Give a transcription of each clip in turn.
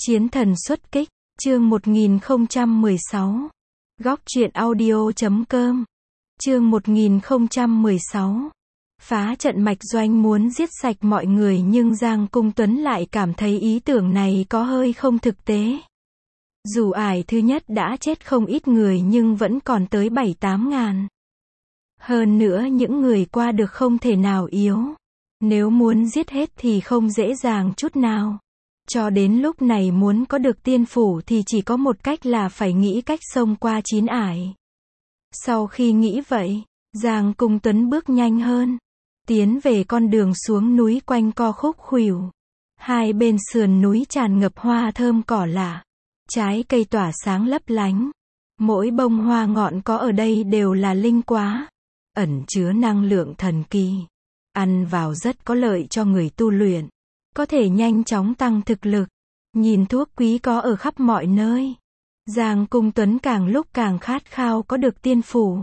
Chiến thần xuất kích, chương 1016. Góc truyện audio.com. Chương 1016. Phá trận Mạch Doanh muốn giết sạch mọi người nhưng Giang Cung Tuấn lại cảm thấy ý tưởng này có hơi không thực tế. Dù ải thứ nhất đã chết không ít người nhưng vẫn còn tới 7-8 ngàn. Hơn nữa những người qua được không thể nào yếu. Nếu muốn giết hết thì không dễ dàng chút nào. Cho đến lúc này muốn có được tiên phủ thì chỉ có một cách là phải nghĩ cách xông qua 9 ải. Sau khi nghĩ vậy, Giang Cung Tuấn bước nhanh hơn, tiến về con đường xuống núi quanh co khúc khuỷu. Hai bên sườn núi tràn ngập hoa thơm cỏ lạ, trái cây tỏa sáng lấp lánh. Mỗi bông hoa ngọn có ở đây đều là linh quá, ẩn chứa năng lượng thần kỳ. Ăn vào rất có lợi cho người tu luyện, có thể nhanh chóng tăng thực lực. Nhìn thuốc quý có ở khắp mọi nơi, Giang Cung Tuấn càng lúc càng khát khao có được tiên phủ.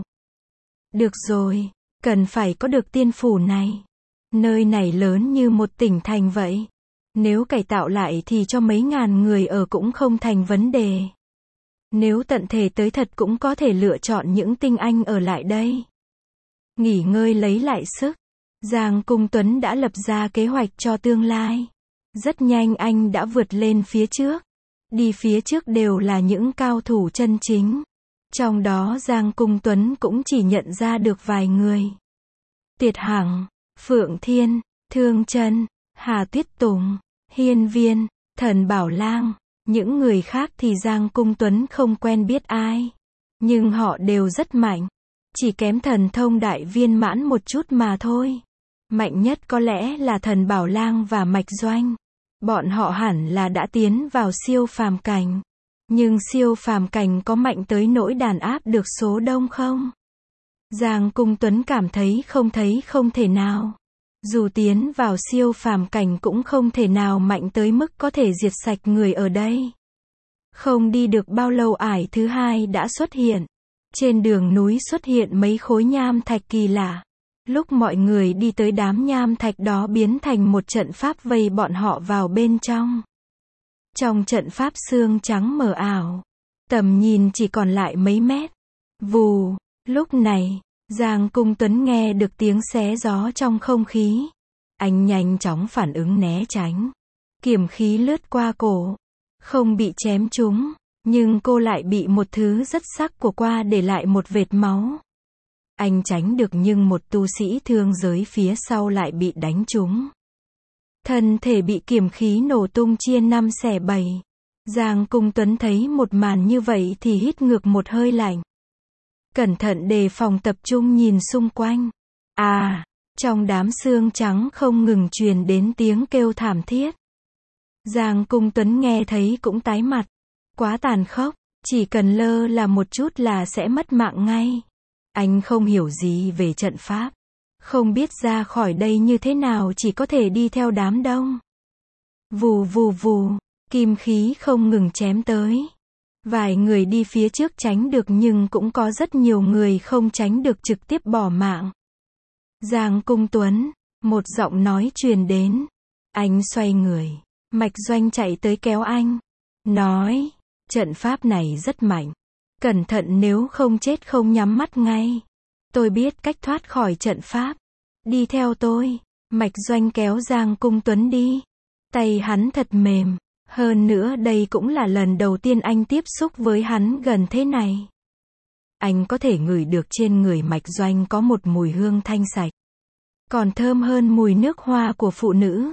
Được rồi, cần phải có được tiên phủ này. Nơi này lớn như một tỉnh thành vậy. Nếu cải tạo lại thì cho mấy ngàn người ở cũng không thành vấn đề. Nếu tận thể tới thật cũng có thể lựa chọn những tinh anh ở lại đây. Nghỉ ngơi lấy lại sức, Giang Cung Tuấn đã lập ra kế hoạch cho tương lai. Rất nhanh anh đã vượt lên phía trước. Đi phía trước đều là những cao thủ chân chính. Trong đó Giang Cung Tuấn cũng chỉ nhận ra được vài người. Tiệt Hằng, Phượng Thiên, Thương Chân, Hà Tuyết Tùng, Hiên Viên, Thần Bảo Lang. Những người khác thì Giang Cung Tuấn không quen biết ai. Nhưng họ đều rất mạnh. Chỉ kém thần thông đại viên mãn một chút mà thôi. Mạnh nhất có lẽ là Thần Bảo Lang và Mạch Doanh. Bọn họ hẳn là đã tiến vào siêu phàm cảnh. Nhưng siêu phàm cảnh có mạnh tới nỗi đàn áp được số đông không? Giang Cung Tuấn cảm thấy không thể nào. Dù tiến vào siêu phàm cảnh cũng không thể nào mạnh tới mức có thể diệt sạch người ở đây. Không đi được bao lâu ải thứ hai đã xuất hiện. Trên đường núi xuất hiện mấy khối nham thạch kỳ lạ. Lúc mọi người đi tới đám nham thạch đó biến thành một trận pháp vây bọn họ vào bên trong. Trong trận pháp xương trắng mờ ảo, tầm nhìn chỉ còn lại mấy mét. Vù, lúc này, Giang Cung Tuấn nghe được tiếng xé gió trong không khí. Anh nhanh chóng phản ứng né tránh. Kiếm khí lướt qua cổ, không bị chém trúng, nhưng cô lại bị một thứ rất sắc của qua để lại một vệt máu. Anh tránh được nhưng một tu sĩ thương giới phía sau lại bị đánh trúng. Thân thể bị kiếm khí nổ tung chia 5 xẻ 7. Giang Cung Tuấn thấy một màn như vậy thì hít ngược một hơi lạnh. Cẩn thận đề phòng tập trung nhìn xung quanh. Trong đám xương trắng không ngừng truyền đến tiếng kêu thảm thiết. Giang Cung Tuấn nghe thấy cũng tái mặt. Quá tàn khốc, chỉ cần lơ là một chút là sẽ mất mạng ngay. Anh không hiểu gì về trận pháp. Không biết ra khỏi đây như thế nào, chỉ có thể đi theo đám đông. Vù vù vù, kim khí không ngừng chém tới. Vài người đi phía trước tránh được nhưng cũng có rất nhiều người không tránh được trực tiếp bỏ mạng. Giang Cung Tuấn, một giọng nói truyền đến. Anh xoay người, Mạch Doanh chạy tới kéo anh. Nói, trận pháp này rất mạnh. Cẩn thận nếu không chết không nhắm mắt ngay. Tôi biết cách thoát khỏi trận pháp. Đi theo tôi. Mạch Doanh kéo Giang Cung Tuấn đi. Tay hắn thật mềm. Hơn nữa đây cũng là lần đầu tiên anh tiếp xúc với hắn gần thế này. Anh có thể ngửi được trên người Mạch Doanh có một mùi hương thanh sạch. Còn thơm hơn mùi nước hoa của phụ nữ.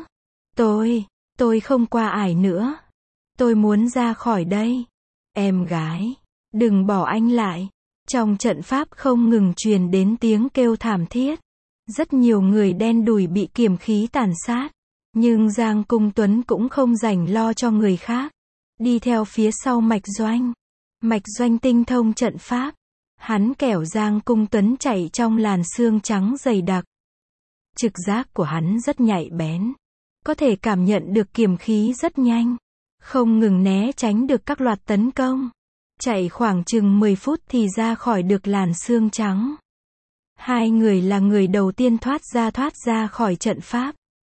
Tôi không qua ải nữa. Tôi muốn ra khỏi đây. Em gái, đừng bỏ anh lại. Trong trận pháp không ngừng truyền đến tiếng kêu thảm thiết. Rất nhiều người đen đủi bị kiếm khí tàn sát. Nhưng Giang Cung Tuấn cũng không rảnh lo cho người khác. Đi theo phía sau Mạch Doanh. Mạch Doanh tinh thông trận pháp. Hắn kẻo Giang Cung Tuấn chạy trong làn xương trắng dày đặc. Trực giác của hắn rất nhạy bén. Có thể cảm nhận được kiếm khí rất nhanh. Không ngừng né tránh được các loạt tấn công. Chạy khoảng chừng 10 phút thì ra khỏi được làn xương trắng. Hai người là người đầu tiên thoát ra khỏi trận pháp.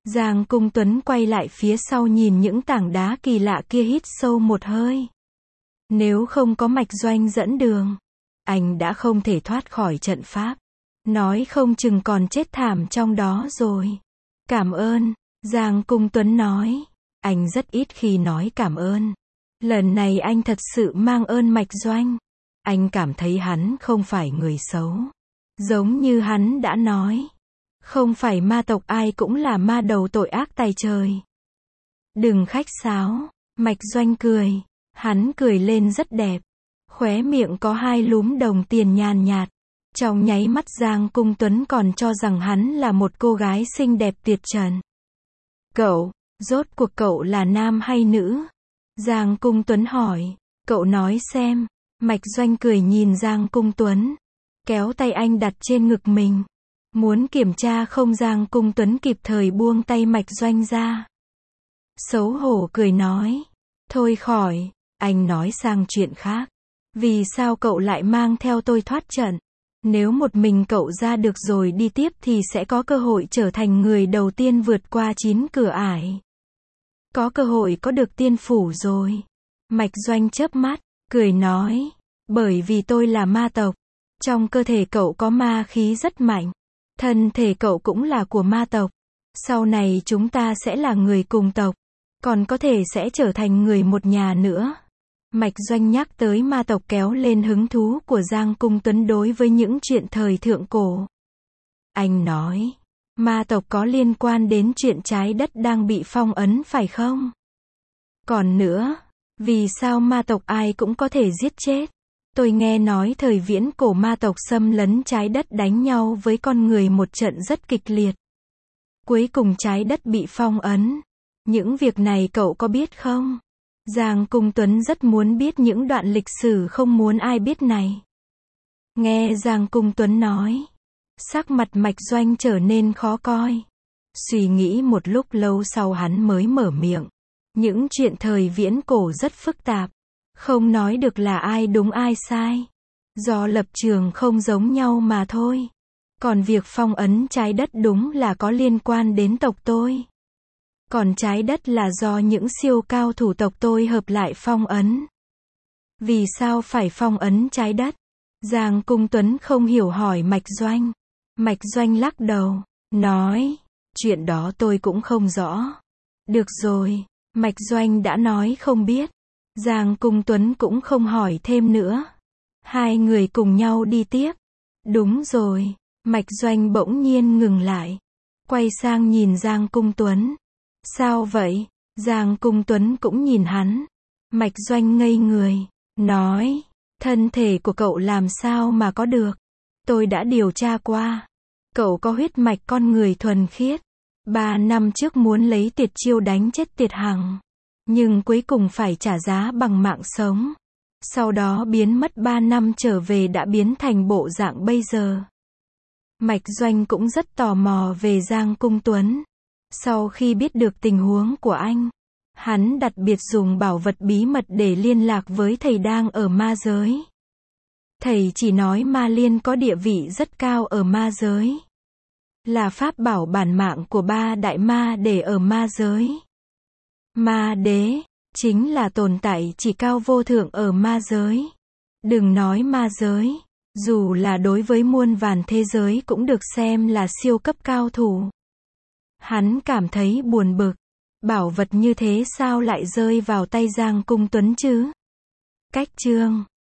Giang Cung Tuấn quay lại phía sau nhìn những tảng đá kỳ lạ kia, hít sâu một hơi. Nếu không có Mạch Doanh dẫn đường, anh đã không thể thoát khỏi trận pháp. Nói không chừng còn chết thảm trong đó rồi. Cảm ơn, Giang Cung Tuấn nói. Anh rất ít khi nói cảm ơn. Lần này anh thật sự mang ơn Mạch Doanh. Anh cảm thấy hắn không phải người xấu. Giống như hắn đã nói. Không phải ma tộc ai cũng là ma đầu tội ác tày trời. Đừng khách sáo, Mạch Doanh cười. Hắn cười lên rất đẹp. Khóe miệng có hai lúm đồng tiền nhàn nhạt. Trong nháy mắt Giang Cung Tuấn còn cho rằng hắn là một cô gái xinh đẹp tuyệt trần. Cậu, rốt cuộc cậu là nam hay nữ? Giang Cung Tuấn hỏi. Cậu nói xem. Mạch Doanh cười nhìn Giang Cung Tuấn. Kéo tay anh đặt trên ngực mình. Muốn kiểm tra không, Giang Cung Tuấn kịp thời buông tay Mạch Doanh ra. Xấu hổ cười nói. Thôi khỏi, anh nói sang chuyện khác. Vì sao cậu lại mang theo tôi thoát trận? Nếu một mình cậu ra được rồi đi tiếp thì sẽ có cơ hội trở thành người đầu tiên vượt qua 9 cửa ải. Có cơ hội có được tiên phủ rồi. Mạch Doanh chớp mắt, cười nói. Bởi vì tôi là ma tộc. Trong cơ thể cậu có ma khí rất mạnh. Thân thể cậu cũng là của ma tộc. Sau này chúng ta sẽ là người cùng tộc. Còn có thể sẽ trở thành người một nhà nữa. Mạch Doanh nhắc tới ma tộc kéo lên hứng thú của Giang Cung Tuấn đối với những chuyện thời thượng cổ. Anh nói, ma tộc có liên quan đến chuyện trái đất đang bị phong ấn phải không? Còn nữa, vì sao ma tộc ai cũng có thể giết chết? Tôi nghe nói thời viễn cổ ma tộc xâm lấn trái đất đánh nhau với con người một trận rất kịch liệt. Cuối cùng trái đất bị phong ấn. Những việc này cậu có biết không? Giang Cung Tuấn rất muốn biết những đoạn lịch sử không muốn ai biết này. Nghe Giang Cung Tuấn nói, sắc mặt Mạch Doanh trở nên khó coi. Suy nghĩ một lúc lâu sau hắn mới mở miệng. Những chuyện thời viễn cổ rất phức tạp. Không nói được là ai đúng ai sai. Do lập trường không giống nhau mà thôi. Còn việc phong ấn trái đất đúng là có liên quan đến tộc tôi. Còn trái đất là do những siêu cao thủ tộc tôi hợp lại phong ấn. Vì sao phải phong ấn trái đất? Giang Cung Tuấn không hiểu hỏi Mạch Doanh. Mạch Doanh lắc đầu, nói, chuyện đó tôi cũng không rõ. Được rồi, Mạch Doanh đã nói không biết. Giang Cung Tuấn cũng không hỏi thêm nữa. Hai người cùng nhau đi tiếp. Đúng rồi, Mạch Doanh bỗng nhiên ngừng lại. Quay sang nhìn Giang Cung Tuấn. Sao vậy? Giang Cung Tuấn cũng nhìn hắn. Mạch Doanh ngây người, nói, thân thể của cậu làm sao mà có được? Tôi đã điều tra qua. Cậu có huyết mạch con người thuần khiết. 3 năm trước muốn lấy tuyệt chiêu đánh chết Tiệt Hằng. Nhưng cuối cùng phải trả giá bằng mạng sống. Sau đó biến mất 3 năm trở về đã biến thành bộ dạng bây giờ. Mạch Doanh cũng rất tò mò về Giang Cung Tuấn. Sau khi biết được tình huống của anh, hắn đặc biệt dùng bảo vật bí mật để liên lạc với thầy đang ở ma giới. Thầy chỉ nói ma liên có địa vị rất cao ở ma giới. Là pháp bảo bản mạng của 3 đại ma để ở ma giới. Ma đế, chính là tồn tại chỉ cao vô thượng ở ma giới. Đừng nói ma giới, dù là đối với muôn vàn thế giới cũng được xem là siêu cấp cao thủ. Hắn cảm thấy buồn bực. Bảo vật như thế sao lại rơi vào tay Giang Cung Tuấn chứ? Cách chương